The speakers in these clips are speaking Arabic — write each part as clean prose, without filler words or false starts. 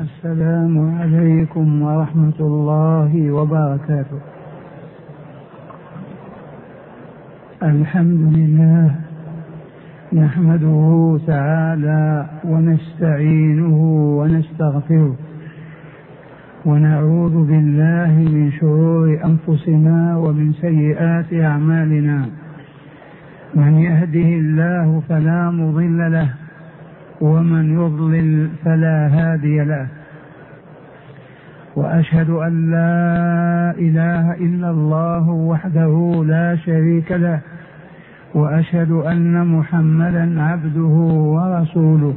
السلام عليكم ورحمة الله وبركاته. الحمد لله نحمده تعالى ونستعينه ونستغفره ونعوذ بالله من شرور أنفسنا ومن سيئات أعمالنا. من يهده الله فلا مضل له ومن يضلل فلا هادي له، وأشهد أن لا إله إلا الله وحده لا شريك له، وأشهد أن محمدا عبده ورسوله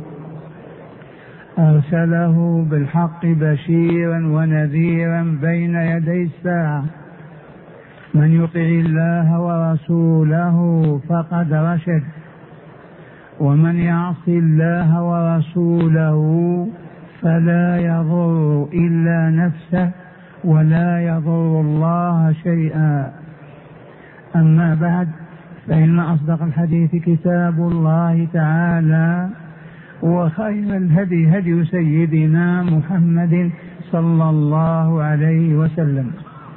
أرسله بالحق بشيرا ونذيرا بين يدي الساعة. من يطع الله ورسوله فقد رشد، ومن يعص الله ورسوله فلا يضر إلا نفسه ولا يضر الله شيئا. أما بعد، فإن أصدق الحديث كتاب الله تعالى، وخير الهدي هدي سيدنا محمد صلى الله عليه وسلم،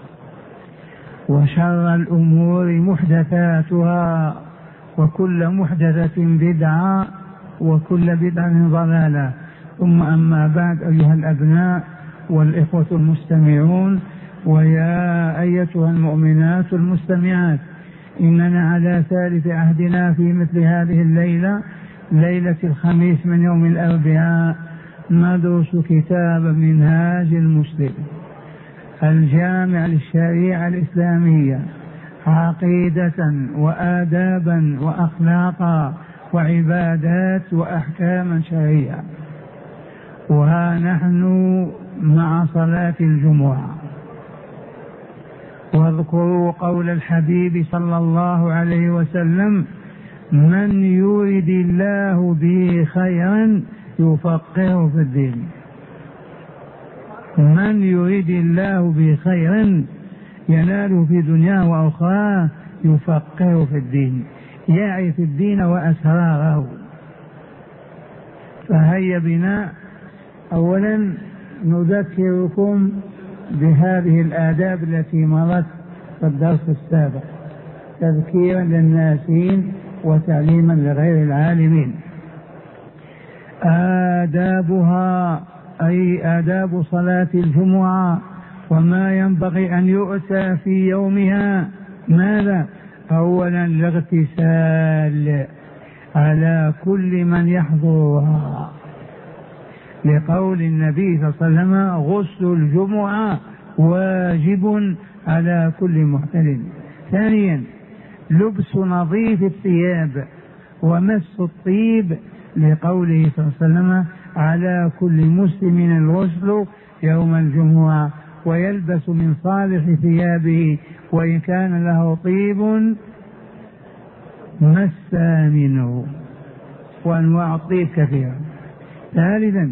وشر الأمور محدثاتها، وكل محدثة بدعة، وكل بدعة ضلالة. ثم أما بعد، أيها الأبناء والإخوة المستمعون، ويا أيتها المؤمنات المستمعات، إننا على ثالث عهدنا في مثل هذه الليلة، ليلة الخميس من يوم الأربعاء، ندرس كتاب منهاج المسلم الجامع للشريعة الإسلامية، عقيدة وآدابا وأخلاقا وعبادات وأحكاما شرعية. وها نحن مع صلاة الجمعة. واذكروا قول الحبيب صلى الله عليه وسلم: من يرد الله به خيرا يفقهه في الدين. من يرد الله به خيرا يناله في دنياه وأخراه، يفقهه في الدين، يعرف الدين وأسراره. فهيا بنا أولا نذكركم بهذه الآداب التي مرت في الدرس السابق، تذكيرا للناسين وتعليما لغير العالمين. آدابها أي آداب صلاة الجمعة، وما ينبغي أن يؤتى في يومها. ماذا؟ أولا الاغتسال على كل من يحضرها، لقول النبي صلى الله عليه وسلم: غسل الجمعة واجب على كل محتلم. ثانيا لبس نظيف الثياب ومس الطيب، لقوله صلى الله عليه وسلم: على كل مسلم الغسل يوم الجمعة، ويلبس من صالح ثيابه وإن كان له طيب مس منه، وأنواع الطيب كثيرة. ثالثا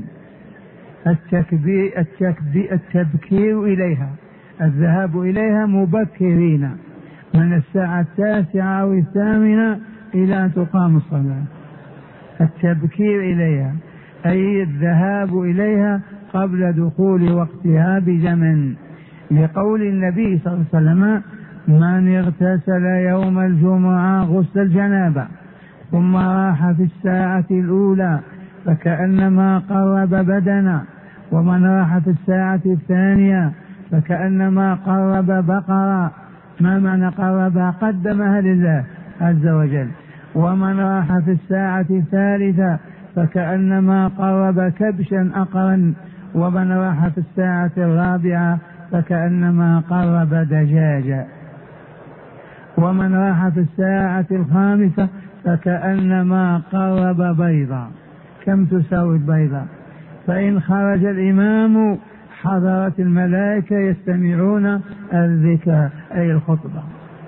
التبكير إليها، الذهاب إليها مبكرين من الساعة 9 أو 8 إلى أن تقام الصلاة. التبكير إليها أي الذهاب إليها قبل دخول وقتها بزمن، لقول النبي صلى الله عليه وسلم: من اغتسل يوم الجمعة غسل الجنابة ثم راح في الساعة الأولى فكأنما قرب بدنا، ومن راح في الساعة الثانية فكأنما قرب بقرة. ما معنى قرب؟ قدمها لله عز وجل. ومن راح في الساعة الثالثة فكأنما قرب كبشا أقرا، ومن راح في الساعة الرابعة فكأنما قرب دجاجا، ومن راح في الساعة الخامسة فكأنما قرب بيضا. كم تساوي البيضة؟ فإن خرج الإمام حضرت الملائكة يستمعون الذكر أي الخطبة.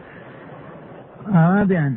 رابعا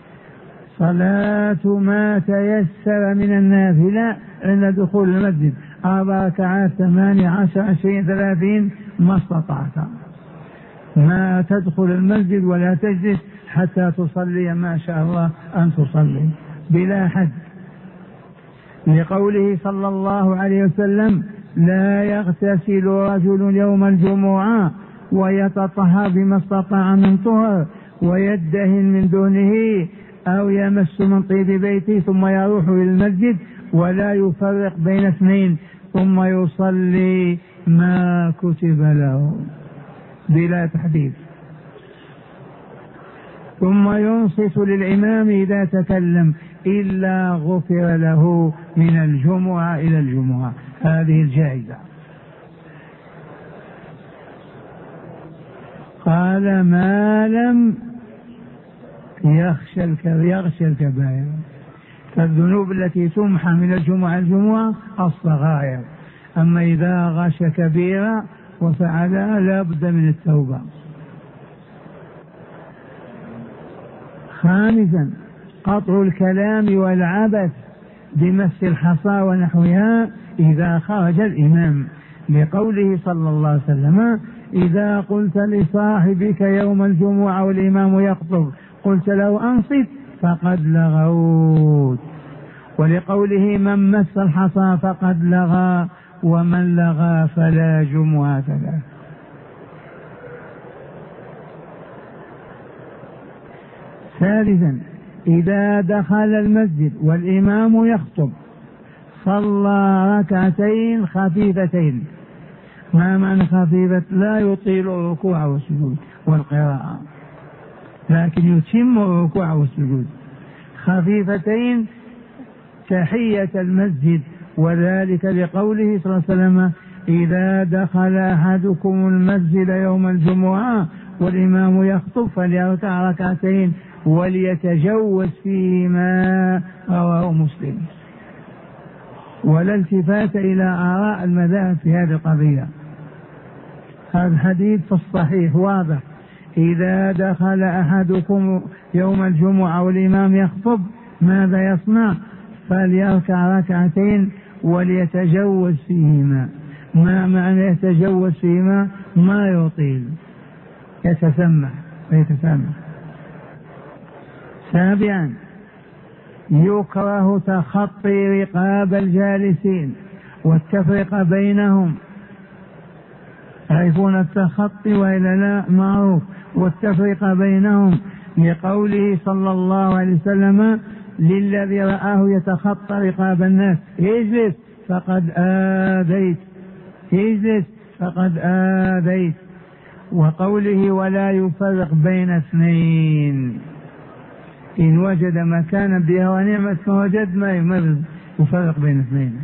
صلاة ما تيسر من النافلة عند دخول المسجد، 4 ركعات 8 10 20 30 ما استطعت. ما تدخل المسجد ولا تجلس حتى تصلي ما شاء الله أن تصلي بلا حد، لقوله صلى الله عليه وسلم: لا يغتسل رجل يوم الجمعة ويتطهر بما استطاع من طهر ويدهن من دهنه أو يمس من طيب بيته ثم يروح إلى المسجد ولا يفرق بين اثنين ثم يصلي ما كتب له بلا تحديد، ثم ينصت للإمام إذا تكلم إلا غفر له من الجمعة إلى الجمعة. هذه الجائزة. قال ما لم يغشى الكبائر، فالذنوب التي تمحى من الجمعة الجمعة الصغائر، أما إذا غش كبيرة وفعلها لا بد من التوبة. خامسا قطع الكلام والعبث بمس الحصى ونحوها إذا خرج الإمام، لقوله صلى الله عليه وسلم إذا قلت لصاحبك يوم الجمعة والإمام يخطب قلت له أنصت فقد لغوت، ولقوله من مس الحصى فقد لغى ومن لغى فلا جمعة له. ثالثا إذا دخل المسجد والإمام يخطب صلى ركعتين خفيفتين. ما معنى خفيفة؟ لا يطيل الركوع والسجود والقراءة، لكن يتم الركوع والسجود. خفيفتين تحية المسجد، وذلك لقوله صلى الله عليه وسلم إذا دخل أحدكم المسجد يوم الجمعة والإمام يخطب فليركع ركعتين وليتجوز فيما، رواه مسلم. ولا التفات إلى آراء المذاهب في هذه القضية. هذا الحديث في الصحيح واضح، إذا دخل أحدكم يوم الجمعة والإمام يخطب ماذا يصنع؟ فليركع ركعتين وليتجوز فيهما. ما معنى يتجوز فيهما؟ ما يطيل، يتسمع ويتسامح. سابعا يكره تخطي رقاب الجالسين والتفرقة بينهم. تعرفون التخطي وإلا لا؟ معروف. والتفرقة بينهم لقوله صلى الله عليه وسلم للذي رآه يتخطى رقاب الناس اجلس فقد آذيت، اجلس فقد آذيت. وقوله ولا يفرق بين اثنين، إن وجد مكانا بها ونعمة فوجد ما يفرق بين اثنين.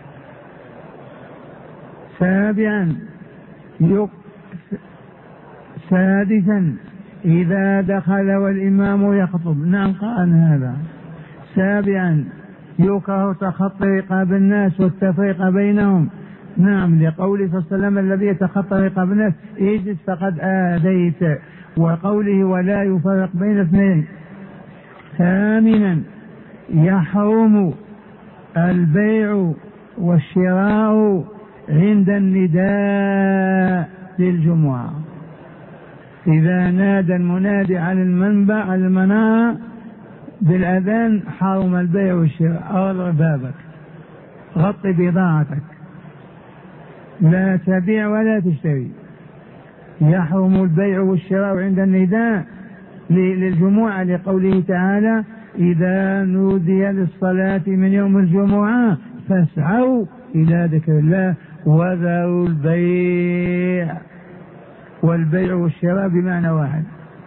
سادسا إذا دخل والإمام يخطب. نعم قال هذا. سابعا يكره تخطي رقاب الناس والتفريق بينهم. نعم لقوله صلى الله عليه وسلم الذي يتخطى رقاب الناس اجلس فقد آذيت، وقوله ولا يفرق بين اثنين. ثامنا يحرم البيع والشراء عند النداء للجمعة. إذا نادى المنادي على المنارة بالأذان حرم البيع والشراء. أغلق بابك، غطي بضاعتك، لا تبيع ولا تشتري. يحرم البيع والشراء عند النداء للجمعة لقوله تعالى إذا نودي للصلاة من يوم الجمعة فاسعوا إلى ذكر الله وذروا البيع. والبيع والشراء بمعنى واحد.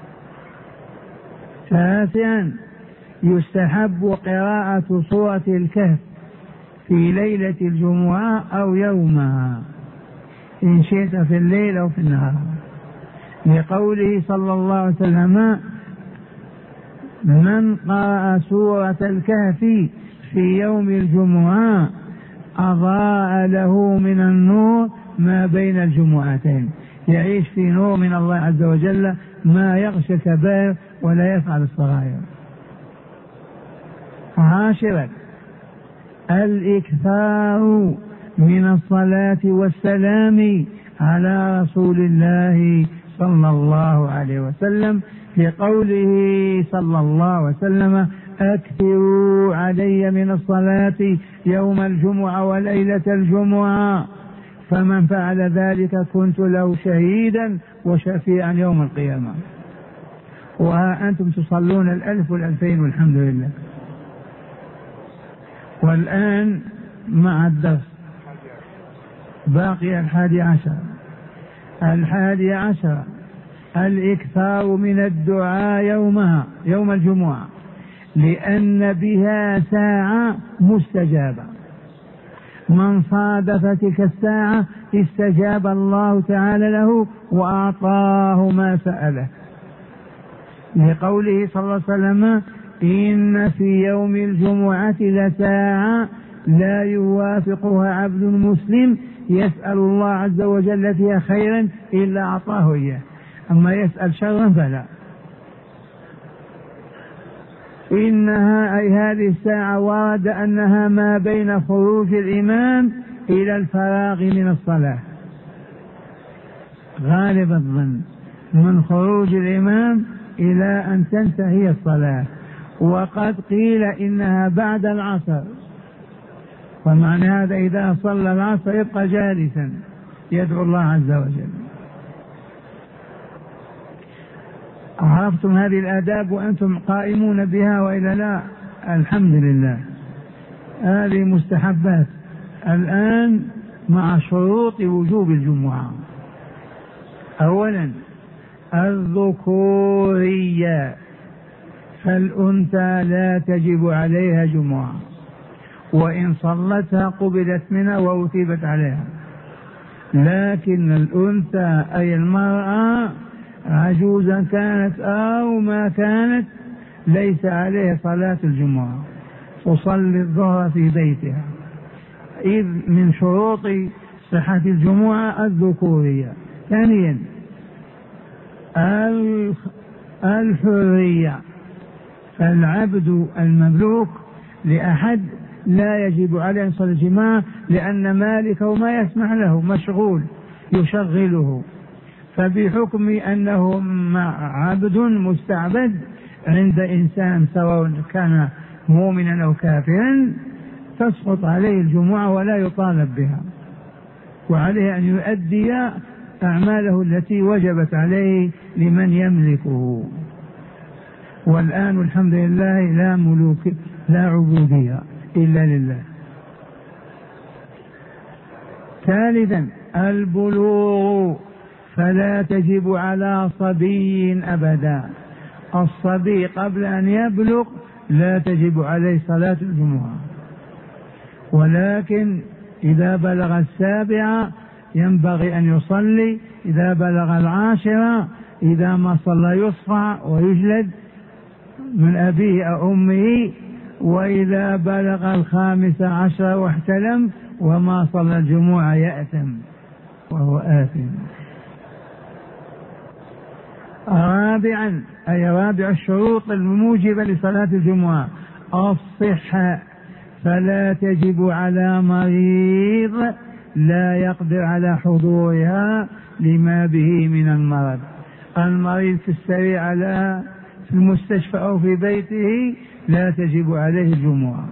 تاسعا يستحب قراءة سورة الكهف في ليلة الجمعة أو يومها إن شئت في الليل أو في النهار، لقوله صلى الله عليه وسلم من قرأ سورة الكهف في يوم الجمعة أضاء له من النور ما بين الجمعتين، يعيش في نور من الله عز وجل ما يغشى الكبائر ولا يفعل الصغائر. عاشرا الإكثار من الصلاة والسلام على رسول الله صلى الله عليه وسلم لقوله صلى الله عليه وسلم أكثروا علي من الصلاة يوم الجمعة وليلة الجمعة فمن فعل ذلك كنت له شهيدا وشفيعا يوم القيامة. وها أنتم تصلون 1000 و2000 والحمد لله. والآن مع الدرس باقي 11. 11 الإكثار من الدعاء يومها يوم الجمعة، لأن بها ساعة مستجابة، من صادف تلك الساعة استجاب الله تعالى له وأعطاه ما سأله، لقوله صلى الله عليه وسلم: إن في يوم الجمعة لساعة لا يوافقها عبد مسلم يسأل الله عز وجل فيها خيرا إلا أعطاه إياه، أما يسأل شرا فلا. إنها أي هذه الساعة ورد أنها ما بين خروج الإمام إلى الفراغ من الصلاة، غالب الظن من خروج الإمام إلى أن تنتهي الصلاة، وقد قيل إنها بعد العصر، ومعنى هذا إذا صلى العصر يبقى جالسا يدعو الله عز وجل. عرفتم هذه الآداب وأنتم قائمون بها وإلا لا؟ الحمد لله. هذه مستحبات. الآن مع شروط وجوب الجمعة. أولا الذكورية، فالأنثى لا تجب عليها جمعة، وإن صلتها قبلت منها وأثيبت عليها، لكن الأنثى أي المرأة عجوزا كانت أو ما كانت ليس عليها صلاة الجمعة، تصلي الظهر في بيتها، إذ من شروط صحة الجمعة الذكورية. ثانيا الحرية، فالعبد المملوك لأحد لا يجب عليه أن يصلي الجماعة، لأن مالكه ما يسمح له، مشغول يشغله، فبحكم أنه عبد مستعبد عند إنسان سواء كان مؤمنا أو كافرا تسقط عليه الجمعة ولا يطالب بها، وعليه أن يؤدي أعماله التي وجبت عليه لمن يملكه. والآن الحمد لله لا ملوك لا عبودية إلا لله. ثالثا البلوغ، فلا تجب على صبي أبدا، الصبي قبل أن يبلغ لا تجب عليه صلاة الجمعة، ولكن إذا بلغ 7 ينبغي أن يصلي، إذا بلغ 10 إذا ما صلى يصفع ويجلد من أبيه أو أمه، وإذا بلغ 15 واحتلم وما صلى الجمعة يأثم وهو آثم. رابعا أي رابع الشروط الموجبة لصلاة الجمعة الصحة، فلا تجب على مريض لا يقدر على حضورها لما به من المرض. المريض في السرير على في المستشفى أو في بيته لا تجب عليه الجمعة.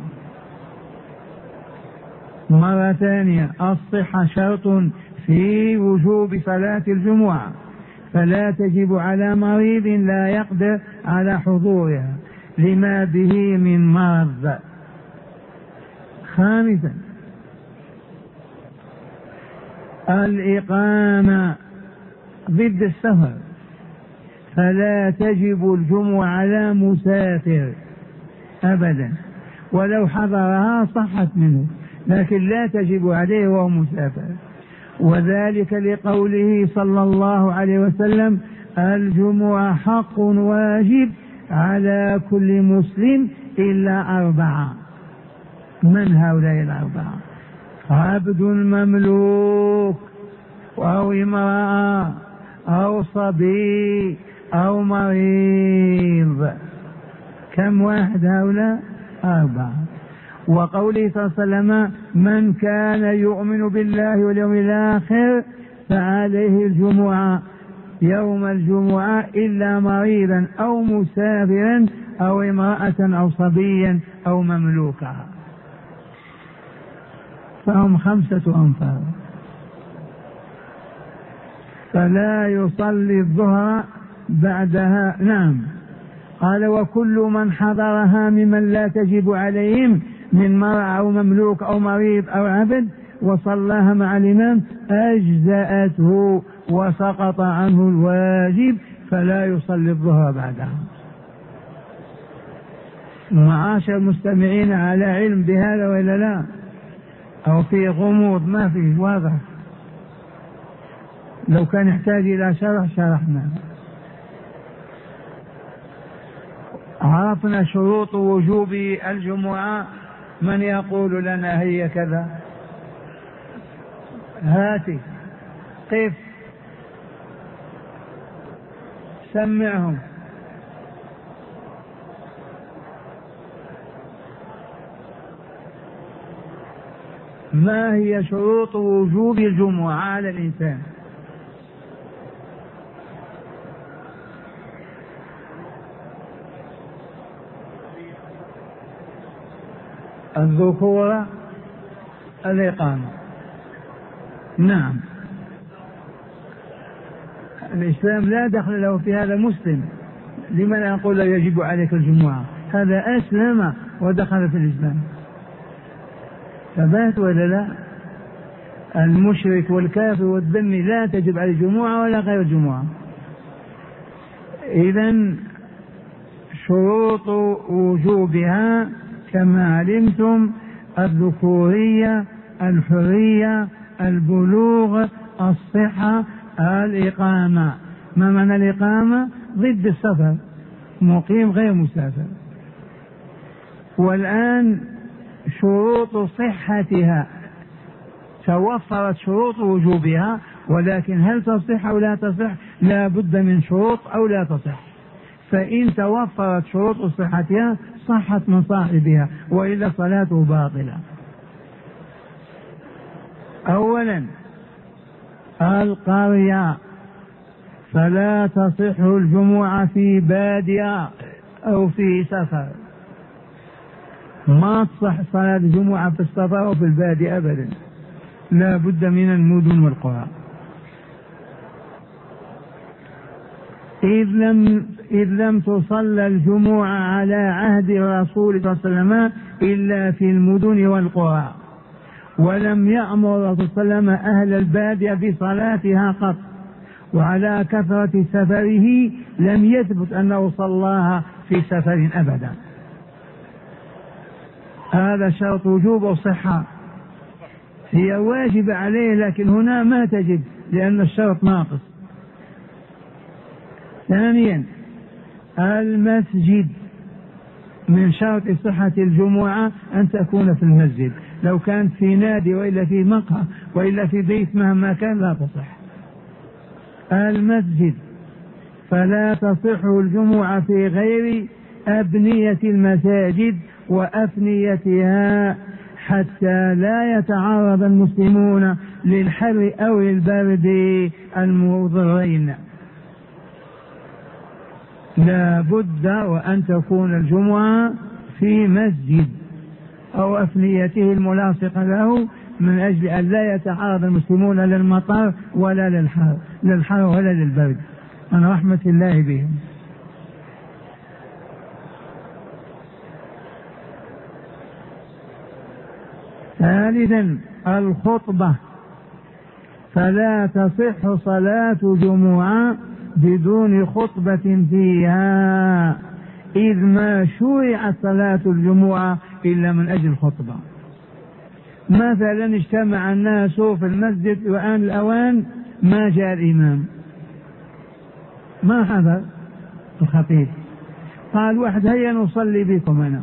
مرة ثانية الصحة شرط في وجوب صلاة الجمعة، فلا تجب على مريض لا يقدر على حضورها لما به من مرض. خامسا الإقامة ضد السفر، فلا تجب الجمعة على مسافر أبدا، ولو حضرها صحت منه، لكن لا تجب عليه وهو مسافر، وذلك لقوله صلى الله عليه وسلم: الجمعة حق واجب على كل مسلم إلا 4. من هؤلاء ال4؟ عبد مملوك أو امرأة أو صبي أو مريض. كم واحد هؤلاء؟ 4. وقوله صلى الله عليه وسلم: من كان يؤمن بالله واليوم الآخر فعليه الجمعة يوم الجمعة إلا مريضا أو مسافرا أو امرأة أو صبيا أو مملوكا، فهم 5 أنفار. فلا يصلي الظهر بعدها. نعم. قال وكل من حضرها ممن لا تجب عليهم من مرأة أو مملوك أو مريض أو عبد وصلاها مع الإمام أجزأته وسقط عنه الواجب فلا يصلي الظهر بعدها. معاشر المستمعين على علم بهذا ولا لا؟ أو في غموض؟ ما في، واضح. لو كان يحتاج إلى شرح شرحنا. عرفنا شروط وجوب الجمعة. من يقول لنا هي كذا؟ هاتي قف سمعهم. ما هي شروط وجوب الجمعة على الإنسان؟ الذكورة، الإقامة. نعم. الإسلام لا دخل له في هذا. مسلم لمن يقول يجب عليك الجمعة؟ هذا أسلم ودخل في الإسلام. ثبات ولا لا؟ المشرك والكافر والذمي لا تجب عليه الجمعة ولا غير الجمعة. إذن شروط وجوبها كما علمتم: الذكورية، الحرية، البلوغ، الصحة، الإقامة. ما معنى الإقامة؟ ضد السفر، مقيم غير مسافر. والآن شروط صحتها. توفرت شروط وجوبها، ولكن هل تصح أو لا تصح؟ لا بد من شروط أو لا تصح. فإن توفرت شروط صحتها صحت من صاحبها، وإلا صلاته باطلة. أولا القرية، فلا تصح الجمعة في بادية أو في سفر. ما تصح صلاة الجمعة في السفر أو في البادية أبدا، لا بد من المدن والقرى. إذ لم تصلى الجمعة على عهد الرسول صلى الله عليه وسلم إلا في المدن والقرى، ولم يأمر الرسول صلى الله عليه وسلم أهل البادية بصلاتها قط، وعلى كثرة سفره لم يثبت أنه صلاها في سفر أبدا. هذا شرط وجوب وصحة. هي واجب عليه، لكن هنا ما تجب لأن الشرط ناقص. ثانيا المسجد، من شرط صحة الجمعة أن تكون في المسجد. لو كانت في نادي وإلا في مقهى وإلا في بيت مهما كان لا تصح. المسجد، فلا تصح الجمعة في غير أبنية المساجد وأفنيتها حتى لا يتعرض المسلمون للحر أو البرد المضرين. لا بد وأن تكون الجمعة في مسجد أو أفنيته الملاصقة له، من أجل أن لا يتعرض المسلمون للمطر ولا للحر ولا للبرد، من رحمة الله بهم. ثالثا الخطبة، فلا تصح صلاة جمعة بدون خطبة فيها، إذ ما شرعت صلاة الجمعة إلا من أجل الخطبة. مثلا اجتمع الناس في المسجد وآن الأوان ما جاء الإمام، ما حضر الخطيب، قال واحد هيا نصلي بكم أنا،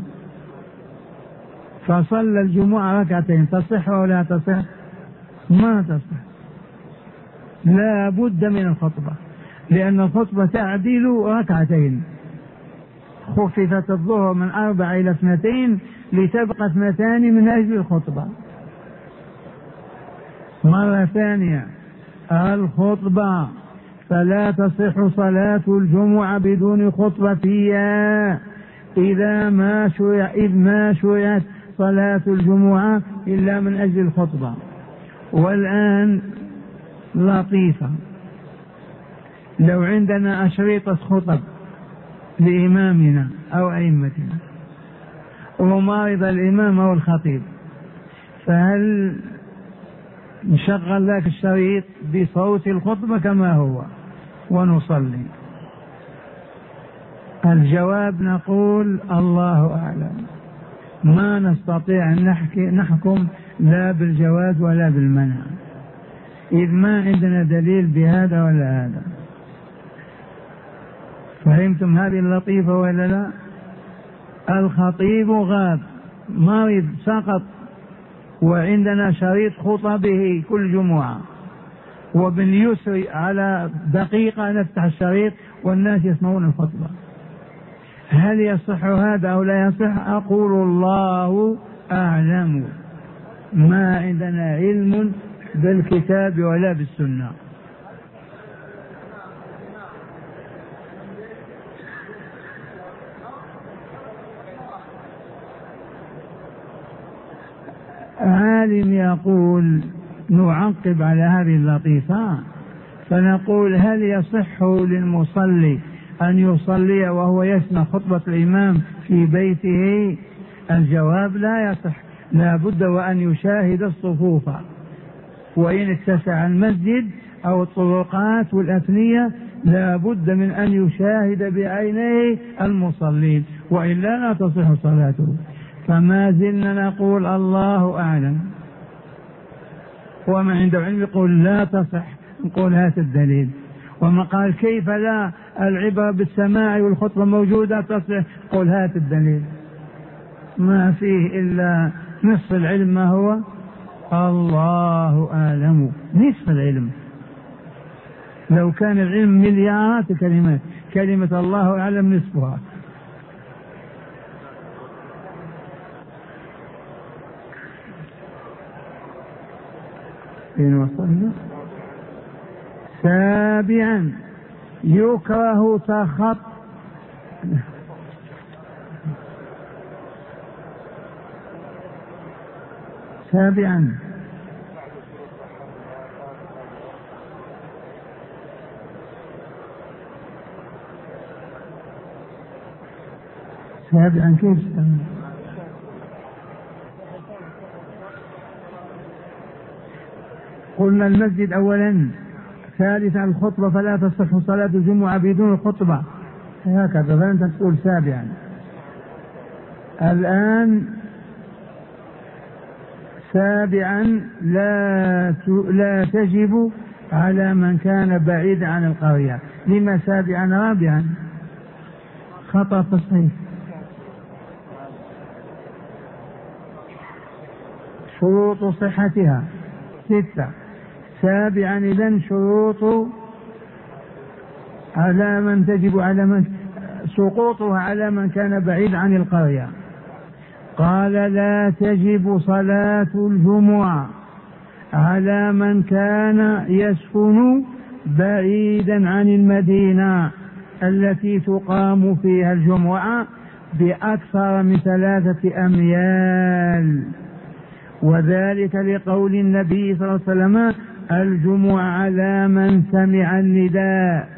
فصلى الجمعة ركعتين، تصح ولا تصح؟ ما تصح. لا بد من الخطبة، لأن الخطبة تعديل ركعتين. خففت الظهر من 4 إلى 2 لتبقى 2 من أجل الخطبة. مرة ثانية الخطبة، فلا تصح صلاة الجمعة بدون خطبة فيها، إذ ما شرعت صلاة الجمعة إلا من أجل الخطبة. والآن لطيفة، لو عندنا أشرطة خطب لإمامنا أو أئمتنا ومارض الإمام أو الخطيب، فهل نشغل ذاك الشريط بصوت الخطبة كما هو ونصلي؟ الجواب نقول الله أعلم، ما نستطيع أن نحكم لا بالجواز ولا بالمنع، إذ ما عندنا دليل بهذا ولا هذا. فهمتم هذه اللطيفة ولا لا؟ الخطيب غاب مريض سقط وعندنا شريط خطبه كل جمعة، وباليسر على دقيقة نفتح الشريط والناس يسمعون الخطبة، هل يصح هذا أو لا يصح؟ أقول الله أعلم، ما عندنا علم بالكتاب ولا بالسنة. عالم يقول نعقب على هذه اللطيفة فنقول هل يصح للمصلي أن يصلي وهو يسمع خطبة الإمام في بيته؟ الجواب لا يصح، لا بد وأن يشاهد الصفوف، وإن اتسع المسجد أو الطرقات والأثنية لا بد من أن يشاهد بعينيه المصلين، وإلا لا تصح صلاته. فما زلنا نقول الله أعلم، ومن عنده علم يقول لا تصح نقول هات الدليل، وما قال كيف لا العبرة بالسماع والخطبة موجودة تصح قل هات الدليل. ما فيه إلا نصف العلم، ما هو الله أعلم، نصف العلم. لو كان العلم مليارات كلمات، كلمة الله أعلم نصفها. فين وصلنا؟ سابعا يكره سابعا كيف سابعا؟ قلنا المسجد أولا، ثالثا الخطبة فلا تصح صلاة الجمعة بدون الخطبة، هكذا. فأنت تقول سابعا. الآن سابعا لا تجب على من كان بعيد عن القرية. لما سابعا؟ رابعا خطأ تصحيح. شروط صحتها 6. سابعا إذن شروط على من تجب على من سقوطها على من كان بعيد عن القرية. قال لا تجب صلاة الجمعة على من كان يسكن بعيدا عن المدينة التي تقام فيها الجمعة بأكثر من 3 أميال، وذلك لقول النبي صلى الله عليه وسلم الجمعة على من سمع النداء.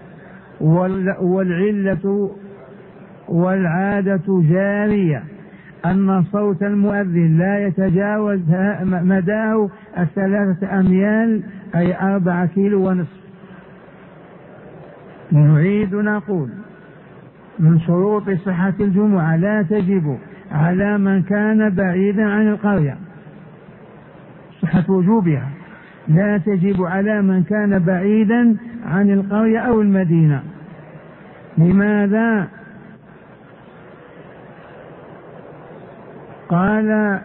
والعلة والعادة جارية أن صوت المؤذن لا يتجاوز مداه 3 أميال أي 4 كيلو ونصف. نعيد نقول من شروط صحة الجمعة لا تجب على من كان بعيدا عن القرية، صحة وجوبها لا تجب على من كان بعيدا عن القرية أو المدينة. لماذا؟ قال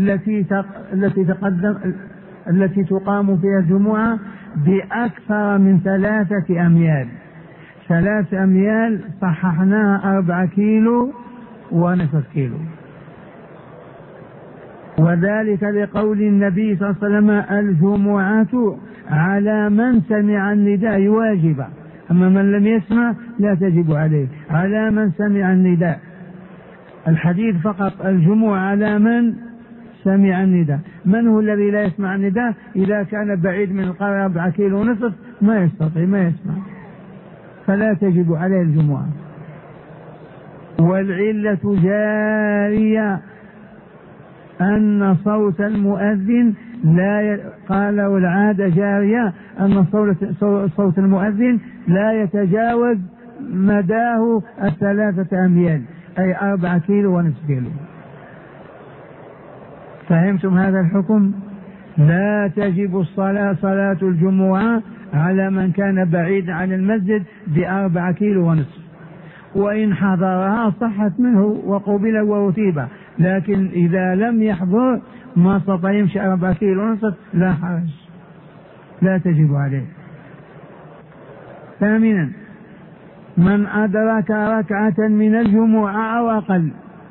التي تقام فيها الجمعة بأكثر من 3 أميال. 3 أميال صححناها 4 كيلو ونصف كيلو، وذلك لقول النبي صلى الله عليه وسلم الجمعة على من سمع النداء واجبة، أما من لم يسمع لا تجب عليه، على من سمع النداء. الحديث فقط الجمعة على من سمع النداء. من هو الذي لا يسمع النداء؟ إذا كان بعيد من القرية 4 كيلو ونصف ما يستطيع، ما يسمع. فلا تجب عليه الجمعة. والعلة جارية أن صوت المؤذن قال والعادة جارية أن صوت المؤذن لا يتجاوز مداه 3 أميال، أي 4 كيلو ونصف كيلو. فهمتم هذا الحكم؟ لا تجب صلاة الجمعة على من كان بعيد عن المسجد ب4 كيلو ونصف، وإن حضرها صحت منه وقبل وأثيب، لكن إذا لم يحضر ما استطاع يمشي 4 كيلو ونصف لا حرج، لا تجب عليه. ثامنا من أدرك ركعة من الجمعة أو أقل،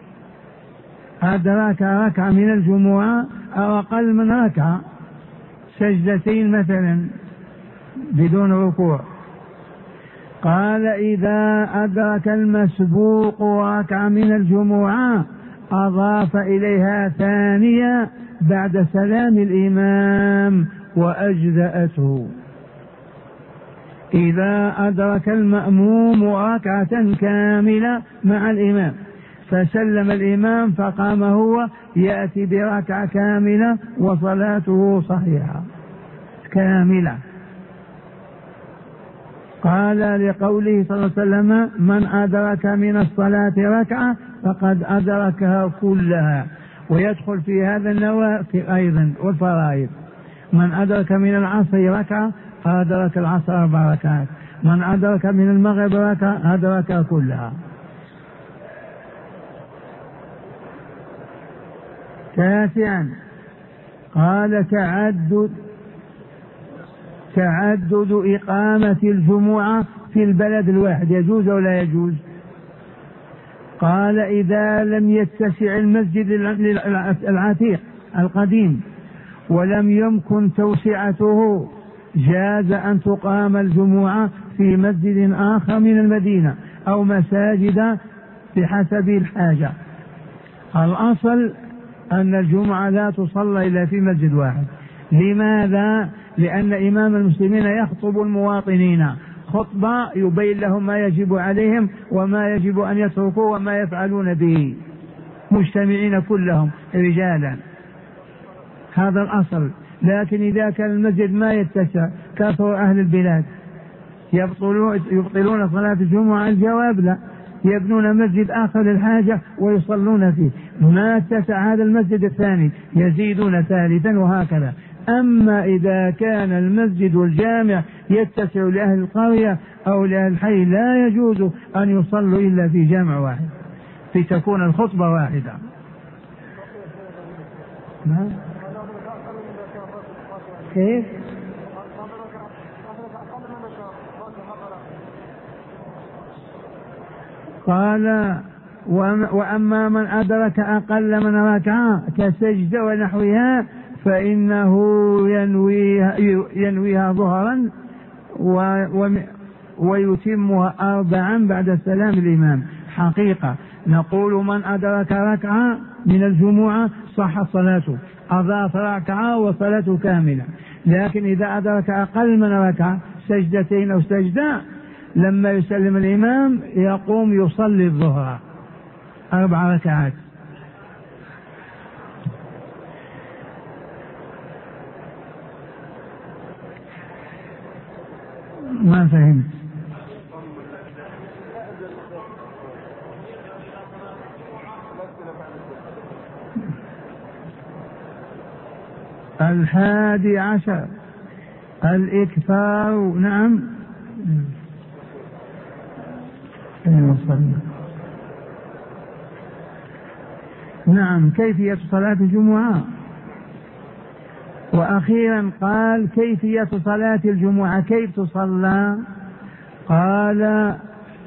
أدرك ركعة من الجمعة أو أقل من ركعة، سجدتين مثلا بدون ركوع. قال إذا أدرك المسبوق ركعة من الجمعة أضاف إليها ثانية بعد سلام الإمام وأجزأته. إذا أدرك المأموم ركعة كاملة مع الإمام فسلم الإمام فقام هو يأتي بركعة كاملة وصلاته صحيحة كاملة. قال لقوله صلى الله عليه وسلم من أدرك من الصلاة ركعة فقد أدركها كلها، ويدخل في هذا النوافل أيضا والفرائض. من أدرك من العصر ركعة أدرك العصر 4 ركعات، من أدرك من المغرب ركعة أدركها كلها. تاسعا قال تعدد إقامة الجمعة في البلد الواحد يجوز أو لا يجوز؟ قال إذا لم يتسع المسجد العتيق القديم ولم يمكن توسعته جاز أن تقام الجمعة في مسجد آخر من المدينة أو مساجد بحسب الحاجة. الأصل أن الجمعة لا تصلى إلا في مسجد واحد. لماذا؟ لأن إمام المسلمين يخطب المواطنين خطبة يبين لهم ما يجب عليهم وما يجب أن يتركوا وما يفعلون به مجتمعين كلهم رجالا، هذا الأصل. لكن إذا كان المسجد ما يتسع كثر أهل البلاد يبطلون صلاة الجمعة، الجواب لا، يبنون مسجد آخر للحاجة ويصلون فيه، ما اتسع هذا المسجد الثاني يزيدون ثالثا وهكذا. أما إذا كان المسجد الجامع يتسع لأهل القرية أو لأهل الحي لا يجوز أن يصلوا إلا في جامع واحد لتكون الخطبة واحدة. كيف؟ قال وأما من أدرك أقل من ركعة كسجدة ونحوها فإنه ينويها ظهرا ويتمها 4 بعد سلام الإمام. حقيقة نقول من أدرك ركعة من الجمعة صح صلاته، أضاف ركعة وصلاته كاملة. لكن إذا أدرك أقل من ركعة سجدتين أو سجدة لما يسلم الإمام يقوم يصلي الظهر 4 ركعات. ما فهمت. الحادي عشر الإكثار. نعم نعم كيفية صلاة الجمعة. وأخيرا قال كيفية صلاة الجمعة كيف تصلى. قال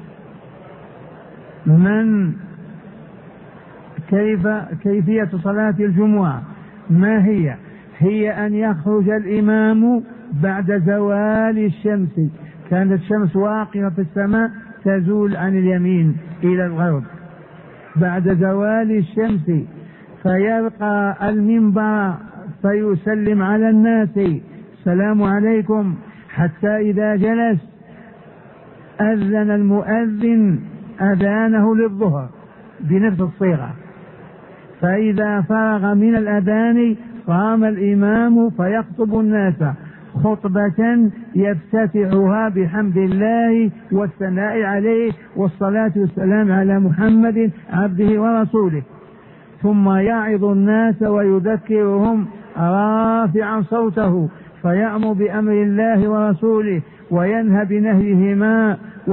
كيفية صلاة الجمعة ما هي؟ هي أن يخرج الإمام بعد زوال الشمس، كانت الشمس واقفة في السماء تزول عن اليمين إلى الغرب، بعد زوال الشمس فيبقى المنبر فيسلم على الناس السلام عليكم، حتى إذا جلس أذن المؤذن أذانه للظهر بنفس الصيغة، فإذا فرغ من الأذان قام الإمام فيخطب الناس خطبة يفتتحها بحمد الله والثناء عليه والصلاة والسلام على محمد عبده ورسوله، ثم يعظ الناس ويذكرهم رافعا صوته فيأمر بأمر الله ورسوله وينهى بنهيهما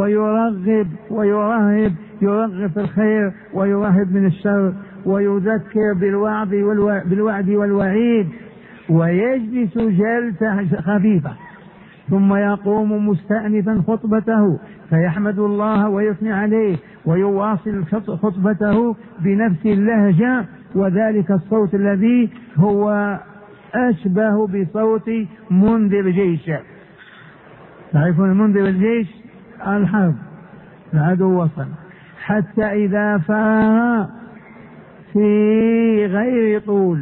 ويرغب في الخير ويرهب من الشر ويذكر بالوعد والوعيد ويجلس جلسة خفيفة، ثم يقوم مستأنفا خطبته فيحمد الله ويثني عليه ويواصل خطبته بنفس اللهجة وذلك الصوت الذي هو أشبه بصوت منذر جيش. تعرفون منذر الجيش؟ الحرب، العدو وصل، حتى إذا فرغ في غير طول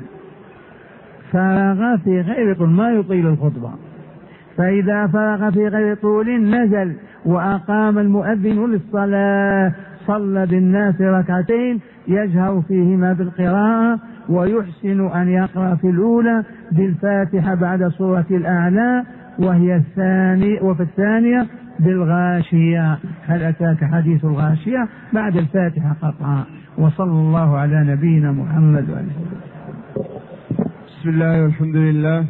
ما يطيل الخطبة، فإذا فرغ في غير طول نزل وأقام المؤذن للصلاة، صلى بالناس ركعتين يجهر فيهما بالقراءة ويحسن أن يقرأ في الأولى بالفاتحة بعد سورة الأعلى وفي الثانية بالغاشية. هل أتاك حديث الغاشية؟ بعد الفاتحة قطعا. وصلى الله على نبينا محمد وآله. بسم الله والحمد لله.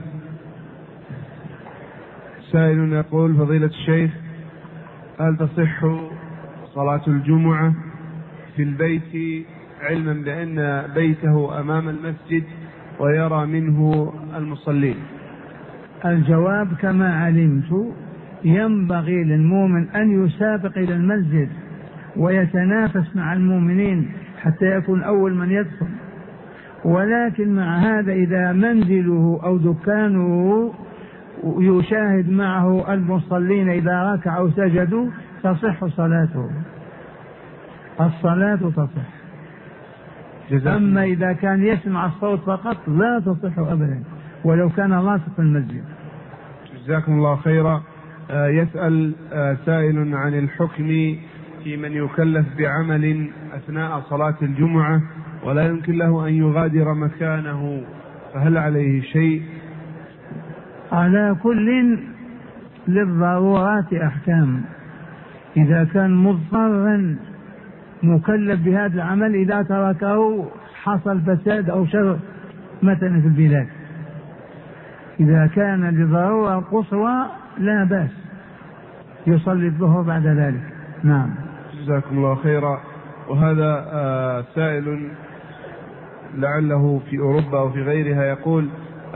سائل يقول: فضيلة الشيخ، هل تصح صلاة الجمعة في البيت علما بأن بيته أمام المسجد ويرى منه المصلين؟ الجواب: كما علمت ينبغي للمؤمن أن يسابق إلى المسجد ويتنافس مع المؤمنين حتى يكون أول من يدخل، ولكن مع هذا إذا منزله أو دكانه يشاهد معه المصلين إذا ركعوا سجدوا تصح صلاته، الصلاة تصح. أما إذا كان يسمع الصوت فقط لا تصح أبدا ولو كان لاصق في المسجد. جزاكم الله خيرا. يسأل سائل عن الحكم في من يكلف بعمل أثناء صلاة الجمعة ولا يمكن له أن يغادر مكانه، فهل عليه شيء؟ على كل للضرورات أحكام. إذا كان مضطرا مكلف بهذا العمل إذا تركه حصل فساد أو شر مثلا في البلاد. إذا كان لضرورة قصوى لا بأس يصلي الظهر بعد ذلك. نعم. جزاكم الله خيرا. وهذا سائل لعله في أوروبا أو في غيرها يقول: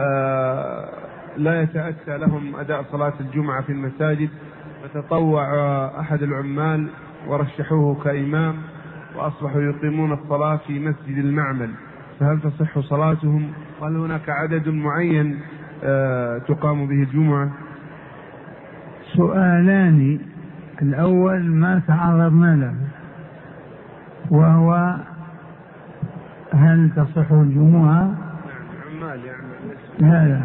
لا يتأتى لهم أداء صلاة الجمعة في المساجد، فتطوع أحد العمال ورشحوه كإمام وأصبحوا يقيمون الصلاة في مسجد المعمل، فهل تصح صلاتهم؟ وهل هناك عدد معين تقام به الجمعة؟ سؤالان. الأول ما تعرضنا له وهو هل تصح الجمعة؟ عمال يعني. لا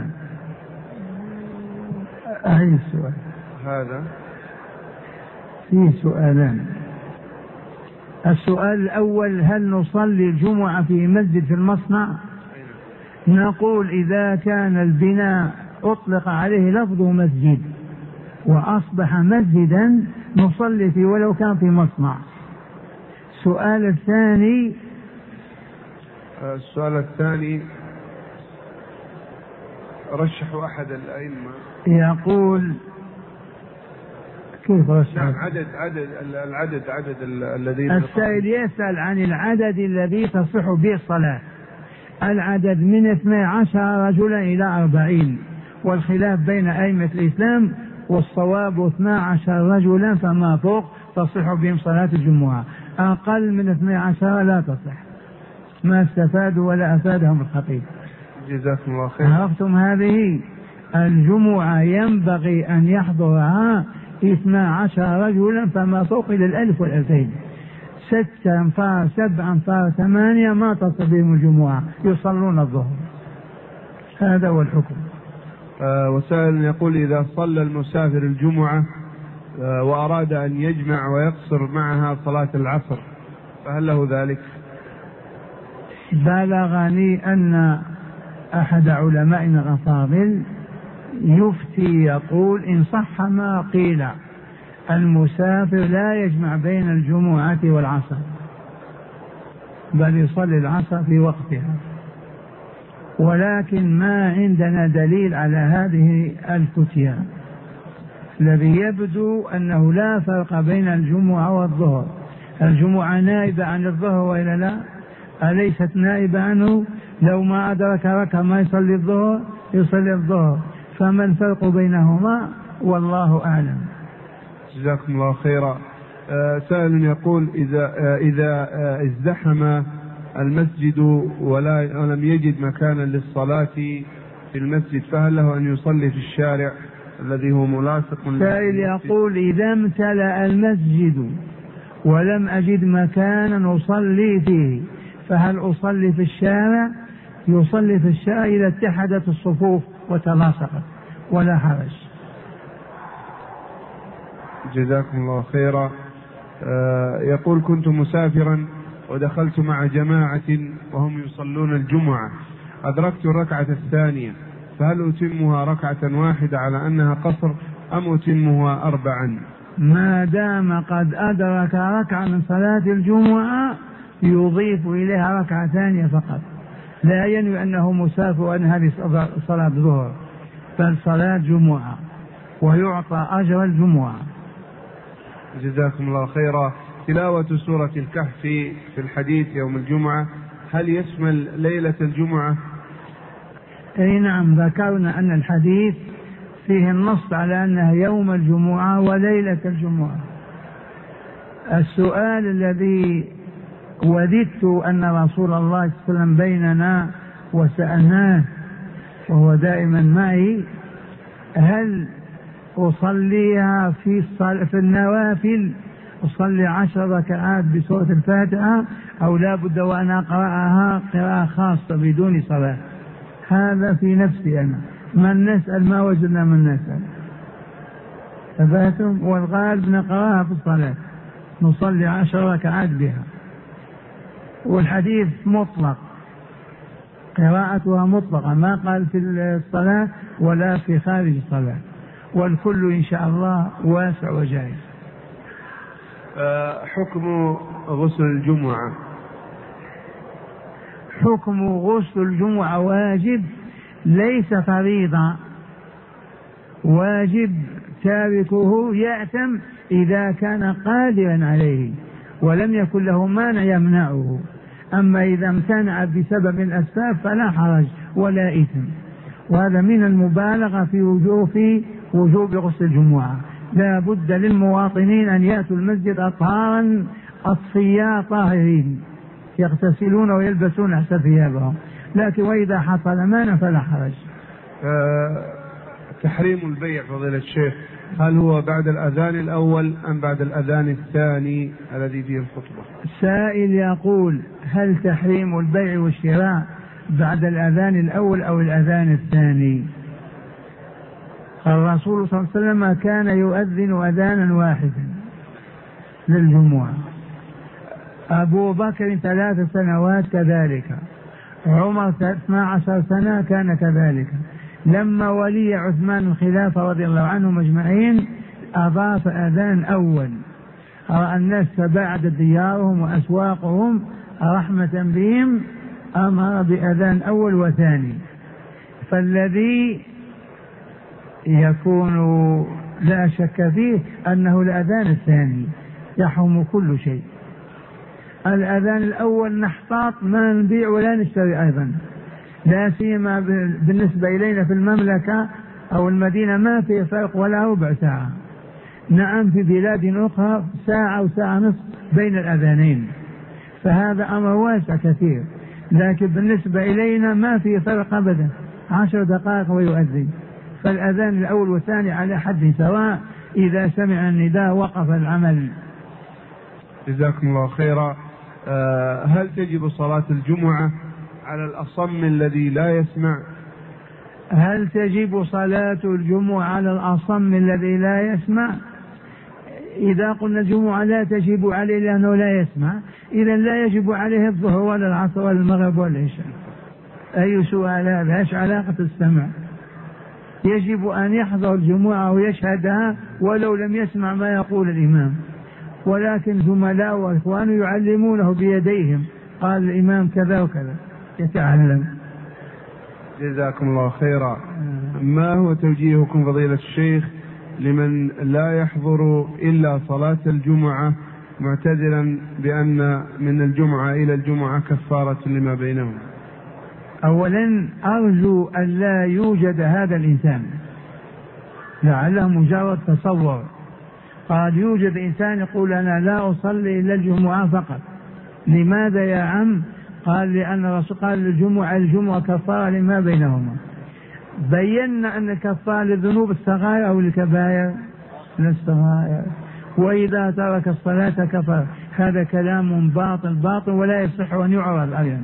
أي السؤال هذا؟ فيه سؤالان. السؤال الأول: هل نصلي الجمعة في مسجد في المصنع؟ نقول إذا كان البناء أطلق عليه لفظ مسجد وأصبح مسجدا نصلي فيه ولو كان في مصنع. السؤال الثاني رشحوا أحد الأئمة يقول كيف رشح؟ نعم، عدد الذين. السائل يسأل عن العدد الذي تصح به الصلاة. العدد من 12 رجلا إلى 40، والخلاف بين أئمة الإسلام، والصواب 12 رجلا فما فوق تصح بهم صلاة الجمعة. أقل من 12 لا تصح، ما استفادوا ولا أفادهم الخطيب. جزاكم الله خير. عرفتم هذه؟ الجمعة ينبغي أن يحضرها 12 رجلا فما فوق إلى 1000 و2000. 6 أنفار 7 أنفار 8 ما تصح بهم الجمعة، يصلون الظهر. هذا هو الحكم. وسائل يقول: إذا صلى المسافر الجمعة وأراد أن يجمع ويقصر معها صلاة العصر فهل له ذلك؟ بلغني أن أحد علمائنا الأفاضل يفتي يقول إن صح ما قيل المسافر لا يجمع بين الجمعة والعصر بل يصلي العصر في وقتها، ولكن ما عندنا دليل على هذه الفتية. الذي يبدو أنه لا فرق بين الجمعة والظهر. الجمعة نائبة عن الظهر وإلا لا؟ أليست نائبة عنه؟ لو ما أدرك ركعة ما يصلي الظهر يصلي الظهر، فما الفرق بينهما؟ والله أعلم. جزاكم الله خيرا. سائل يقول إذا ازدحم المسجد ولم يجد مكانا للصلاة في المسجد فهل له أن يصلي في الشارع الذي هو ملاصق؟ سائل يقول إذا امتلأ المسجد ولم أجد مكانا أصلي فيه فهل أصلي في الشارع؟ يصلي في الشارع إذا اتحدت الصفوف وتلاصقت ولا حرج. جزاكم الله خيرا. يقول كنت مسافرا ودخلت مع جماعة وهم يصلون الجمعة، أدركت الركعة الثانية، فهل أتمها ركعة واحدة على أنها قصر أم أتمها 4؟ ما دام قد أدرك ركعة من صلاة الجمعة يضيف إليها ركعة ثانية فقط، لا ينوي أنه مسافر وأن هذه صلاة ظهر، بل صلاة جمعة ويعطى أجر الجمعة. جزاكم الله خيرا. تلاوة سورة الكهف في الحديث يوم الجمعة هل يشمل ليلة الجمعة؟ أي نعم، ذكرنا أن الحديث فيه النص على أنها يوم الجمعة وليلة الجمعة. السؤال الذي وددت أن رسول الله صلى الله عليه وسلم بيننا وسألناه وهو دائما معي، هل أصليها في النوافل أصلي 10 ركعات بسورة الفاتحة أو لا بد وأن أقرأها قراءة خاصة بدون صلاة؟ هذا في نفسي أنا، من نسأل ما وجدنا من نسأل ثباتهم، والغالب نقرأها في الصلاة نصلي 10 ركعات بها، والحديث مطلق قراءتها مطلقة ما قال في الصلاة ولا في خارج الصلاة، والكل إن شاء الله واسع وجائز. حكم غسل الجمعة. حكم غسل الجمعة واجب ليس فريضة، واجب تاركه يأثم إذا كان قادرا عليه ولم يكن له مانع يمنعه، أما إذا امتنع بسبب الأسباب فلا حرج ولا إثم. وهذا من المبالغة في وجوب غسل الجمعة. لا بد للمواطنين أن يأتوا المسجد أطهارا أصفياء طاهرين يغتسلون ويلبسون أحسن ثيابهم، لكن وإذا حصل مانع فلا حرج. تحريم البيع فضيلة الشيخ هل هو بعد الأذان الأول أم بعد الأذان الثاني الذي فيه الخطبة؟ السائل يقول هل تحريم البيع والشراء بعد الأذان الأول أو الأذان الثاني؟ الرسول صلى الله عليه وسلم كان يؤذن أذانا واحدا للجمعة، أبو بكر 3 سنوات كذلك، عمر 12 سنة كان كذلك. لما ولي عثمان الخلافة رضي الله عنهم أجمعين أضاف أذان أول، رأى الناس تباعد ديارهم وأسواقهم رحمة بهم أمر بأذان أول وثاني، فالذي يكون لا شك فيه أنه الأذان الثاني يحرم كل شيء. الأذان الأول نحتاط ما نبيع ولا نشتري أيضا، لا سيما بالنسبة إلينا في المملكة أو المدينة ما في فرق ولا ربع ساعة. نعم في بلاد أخرى ساعة وساعة نصف بين الأذانين، فهذا أمر واسع كثير، لكن بالنسبة إلينا ما في فرق أبدا، 10 دقائق ويؤذن. فالأذان الأول والثاني على حد سواء، إذا سمع النداء وقف العمل. جزاكم الله خيرا. هل تجب صلاة الجمعة على الأصم الذي لا يسمع؟ هل تجب صلاة الجمعة على الأصم الذي لا يسمع؟ إذا قلنا الجمعة لا تجب عليه لأنه لا يسمع، إذا لا يجب عليه الظهر ولا العصر ولا المغرب ولا العشاء. أي سؤال هذا؟ إيش علاقة السمع؟ يجب أن يحضر الجمعة ويشهدها ولو لم يسمع ما يقول الإمام، ولكن زملاء وإخوانه يعلمونه بيديهم، قال الإمام كذا وكذا يتعلم. جزاكم الله خيرا. ما هو توجيهكم فضيلة الشيخ لمن لا يحضر إلا صلاة الجمعة معتذرا بأن من الجمعة إلى الجمعة كفارة لما بينهم؟ أولا أرجو أن لا يوجد هذا الإنسان، لعله مجرد تصور. قد يوجد إنسان يقول أنا لا أصلي إلا الجمعة فقط. لماذا يا عم؟ قال لأن الرسول قال الجمعة كفارة لما بينهما. بينا أن كفارة للذنوب الصغائر أو الكبائر؟ للصغائر. وإذا ترك الصلاة كفر. هذا كلام باطل ولا يصح أن يعرض أيضا.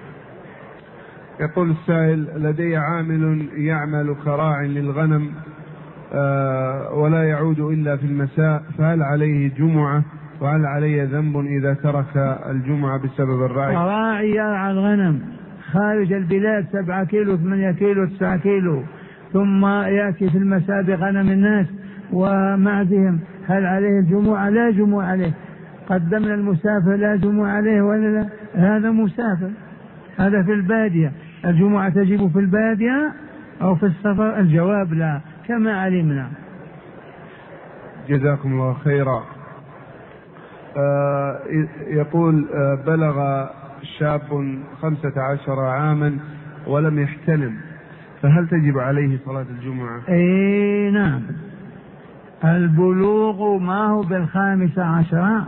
يقول السائل: لدي عامل يعمل كراع للغنم ولا يعود إلا في المساء، فهل عليه جمعة؟ وهل عليه ذنب إذا ترك الجمعة بسبب الرعي؟ راعي يرعى الغنم خارج البلاد 7 كيلو 8 كيلو 9 كيلو، ثم يأتي في المساء بغنم الناس ومعزهم، هل عليه الجمعة؟ لا جمعة عليه. قدمنا المسافر لا جمعة عليه ولا لا؟ هذا مسافر، هذا في البادية. الجمعة تجب في البادية أو في السفر؟ الجواب لا كما علمنا. جزاكم الله خيرا. يقول: بلغ شاب 15 عاما ولم يحتلم، فهل تجب عليه صلاة الجمعة؟ اي نعم، البلوغ ما هو ب15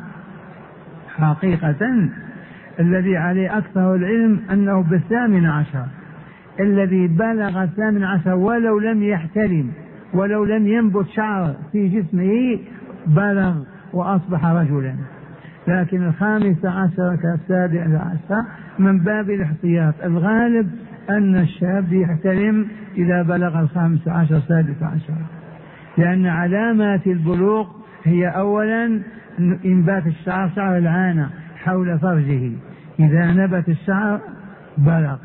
حقيقة. الذي عليه أكثر العلم أنه ب18. الذي بلغ 18 ولو لم يحتلم ولو لم ينبت شعر في جسمه بلغ وأصبح رجلا. لكن 15 ك17 من باب الاحتياط. الغالب أن الشاب يحتلم إذا بلغ 15 16، لأن علامات البلوغ هي أولا إنبات الشعر، شعر العانة حول فرجه، إذا نبت الشعر بلغ.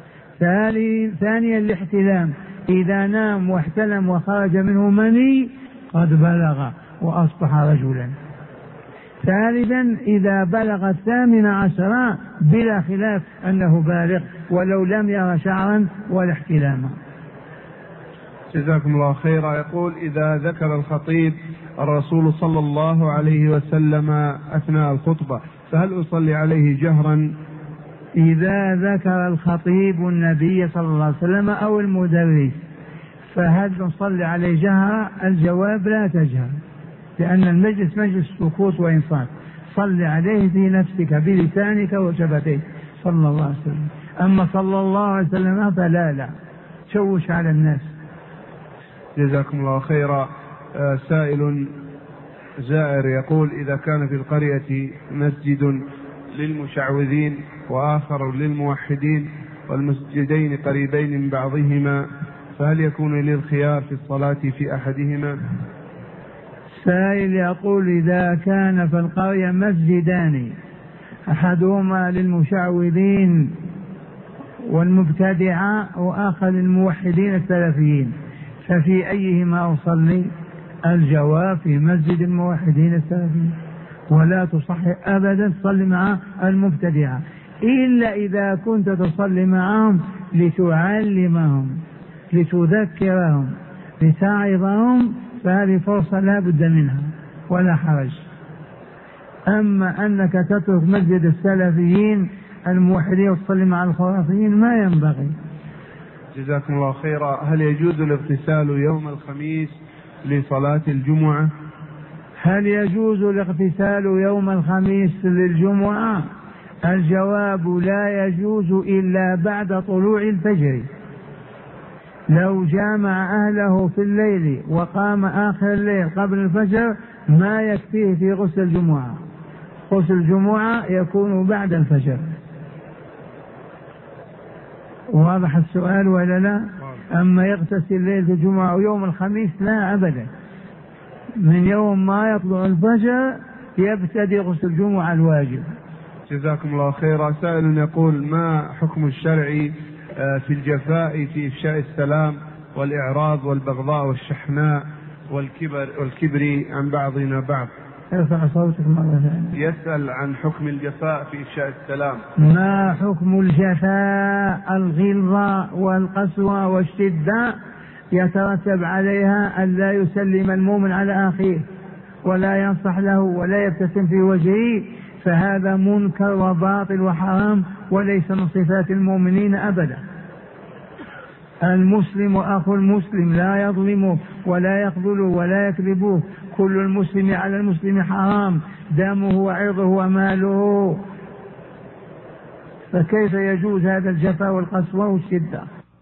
ثانيا الاحتلام، إذا نام واحتلم وخرج منه مني قد بلغ وأصبح رجلا. ثالثا إذا بلغ 18 بلا خلاف أنه بالغ ولو لم يرى شعرا ولا احتلاما. جزاكم الله خيرا. يقول: إذا ذكر الخطيب الرسول صلى الله عليه وسلم أثناء الخطبة، فهل أصلي عليه جهرا؟ إذا ذكر الخطيب النبي صلى الله عليه وسلم أو المدرس فهل نصلي عليه جهرا؟ الجواب لا تجهر، لأن المجلس مجلس سكوت وإنصات. صل عليه في نفسك بلسانك وشفتيك صلى الله عليه وسلم. أما صلى الله عليه وسلم فلا تشوش على الناس. جزاكم الله خيرا. سائل زائر يقول: إذا كان في القرية مسجد للمشعوذين وآخر للموحدين والمسجدين قريبين من بعضهما، فهل يكون لي الخيار في الصلاة في أحدهما؟ سائل يقول: إذا كان في القرية مسجدان أحدهما للمشعوذين والمبتدعة وآخر للموحدين السلفيين، ففي أيهما أصلي؟ الجواب في مسجد الموحدين السلفيين، ولا تصحي أبدا تصلي مع المبتدعة، إلا إذا كنت تصلي معهم لتعلمهم لتذكرهم لتعظهم، فهذه فرصة لا بد منها ولا حرج. أما أنك تترك مسجد السلفيين الموحدين وتصلي مع الخرافيين ما ينبغي. جزاكم الله خيرا. هل يجوز الاغتسال يوم الخميس لصلاة الجمعة؟ هل يجوز الاغتسال يوم الخميس للجمعة؟ الجواب لا يجوز إلا بعد طلوع الفجر. لو جامع أهله في الليل وقام آخر الليل قبل الفجر ما يكفيه في غسل الجمعة. غسل الجمعة يكون بعد الفجر. واضح السؤال ولا لا؟ أما يغتسل ليلة الجمعة ويوم الخميس لا أبدا، من يوم ما يطلع الفجر يبتدي غسل الجمعة الواجب. جزاكم الله خيرا. سائل يقول: ما حكم الشرع في الجفاء في إفشاء السلام والإعراض والبغضاء والشحناء والكبر عن بعضنا بعض؟ ارفع صوتك مرة ثانية. يسأل عن حكم الجفاء في إفشاء السلام. ما حكم الجفاء؟ الغلظة والقسوة والشدة يترتب عليها أن لا يسلم المؤمن على أخيه ولا ينصح له ولا يبتسم في وجهه، فهذا منكر وباطل وحرام وليس من صفات المؤمنين أبدا. المسلم أخو المسلم لا يظلمه ولا يخذله ولا يكذبه. كل المسلم على المسلم حرام، دمه وعرضه وماله، فكيف يجوز هذا الجفاء والقسوة والشدة؟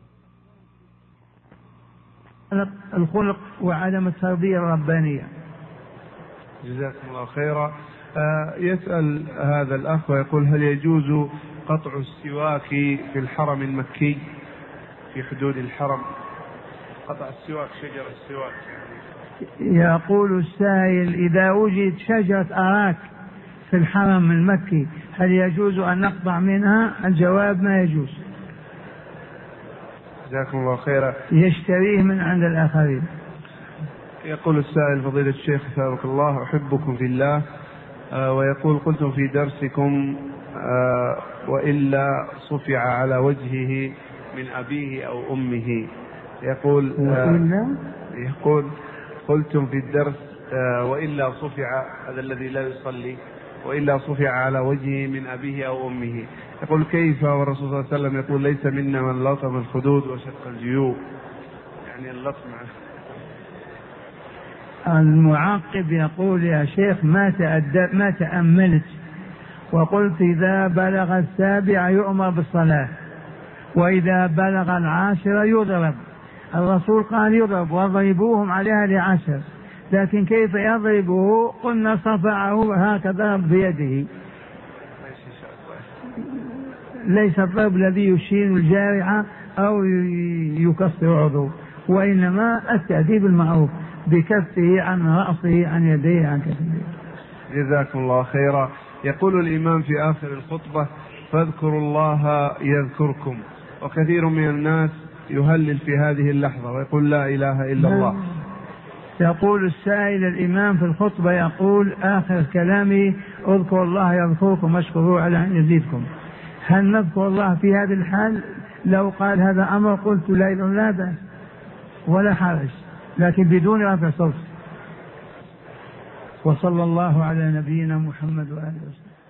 الخلق وعدم التربية الربانية. جزاكم الله خيرا. يسأل هذا الأخ ويقول: هل يجوز قطع السواك في الحرم المكي في حدود الحرم؟ قطع السواك، شجر السواك. يقول السائل: إذا وجد شجرة أراك في الحرم المكي هل يجوز أن نقطع منها؟ الجواب: ما يجوز. جزاكم الله خيرا. يشتريه من عند الآخرين. يقول السائل: فضيلة الشيخ ثابك الله، أحبكم في الله، ويقول: قلتم في درسكم وإلا صفع على وجهه من أبيه أو أمه. يقول قلتم في الدرس وإلا صفع، هذا الذي لا يصلي، وإلا صفع على وجهه من أبيه أو أمه. يقول: كيف والرسول صلى الله عليه وسلم يقول: ليس منا من لطم الخدود وشق الجيوب، يعني اللطم. المعقب يقول: يا شيخ ما تأملت، وقلت إذا بلغ 7 يؤمر بالصلاة، وإذا بلغ 10 يضرب. الرسول قال يضرب واضربوهم عليها ل10، لكن كيف يضربه؟ قلنا صفعه هكذا بيده، ليس الضرب الذي يشين الجارحة أو يكسر عضو، وإنما التأديب المعروف بكفه عن رأسه عن يديه عن كفه. جزاكم الله خيرا. يقول الإمام في آخر الخطبة: فاذكروا الله يذكركم، وكثير من الناس يهلل في هذه اللحظة ويقول: لا إله إلا الله. يقول السائل: الإمام في الخطبة يقول آخر كلامه: اذكروا الله يذكركم واشكروه على أن يزيدكم. هل نذكر الله في هذه الحال؟ لو قال هذا أمر قلت لا إله إلا الله بأس ولا حرج، لكن بدون رفع صوت. وصلى الله على نبينا محمد وآله وسلم.